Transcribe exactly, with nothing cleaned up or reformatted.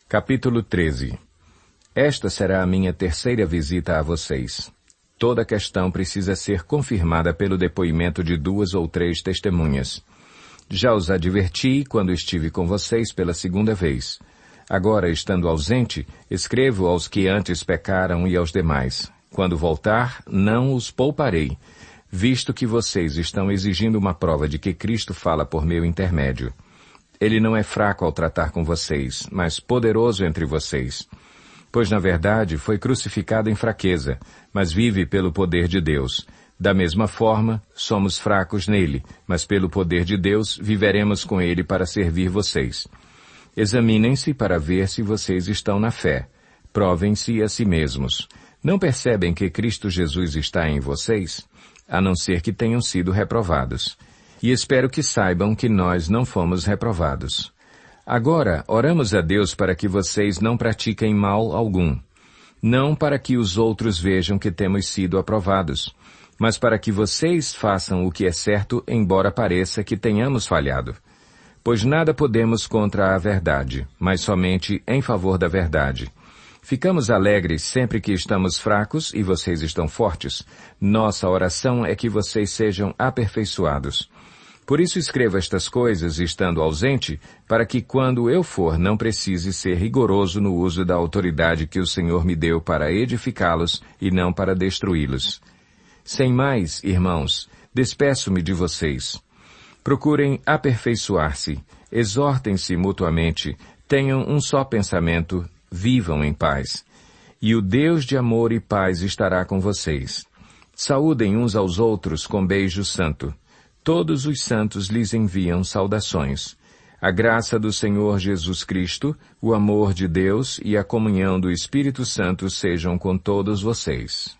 Capítulo treze. Esta será a minha terceira visita a vocês. Toda questão precisa ser confirmada pelo depoimento de duas ou três testemunhas. Já os adverti quando estive com vocês pela segunda vez. Agora, estando ausente, escrevo aos que antes pecaram e aos demais. Quando voltar, não os pouparei, visto que vocês estão exigindo uma prova de que Cristo fala por meu intermédio. Ele não é fraco ao tratar com vocês, mas poderoso entre vocês. Pois, na verdade, foi crucificado em fraqueza, mas vive pelo poder de Deus. Da mesma forma, somos fracos nele, mas pelo poder de Deus viveremos com ele para servir vocês. Examinem-se para ver se vocês estão na fé. Provem-se a si mesmos. Não percebem que Cristo Jesus está em vocês? A não ser que tenham sido reprovados. E espero que saibam que nós não fomos reprovados. Agora, oramos a Deus para que vocês não pratiquem mal algum. Não para que os outros vejam que temos sido aprovados, mas para que vocês façam o que é certo, embora pareça que tenhamos falhado. Pois nada podemos contra a verdade, mas somente em favor da verdade. Ficamos alegres sempre que estamos fracos e vocês estão fortes. Nossa oração é que vocês sejam aperfeiçoados. Por isso escrevo estas coisas, estando ausente, para que quando eu for não precise ser rigoroso no uso da autoridade que o Senhor me deu para edificá-los e não para destruí-los. Sem mais, irmãos, despeço-me de vocês. Procurem aperfeiçoar-se, exortem-se mutuamente, tenham um só pensamento, vivam em paz. E o Deus de amor e paz estará com vocês. Saúdem uns aos outros com beijo santo. Todos os santos lhes enviam saudações. A graça do Senhor Jesus Cristo, o amor de Deus e a comunhão do Espírito Santo sejam com todos vocês.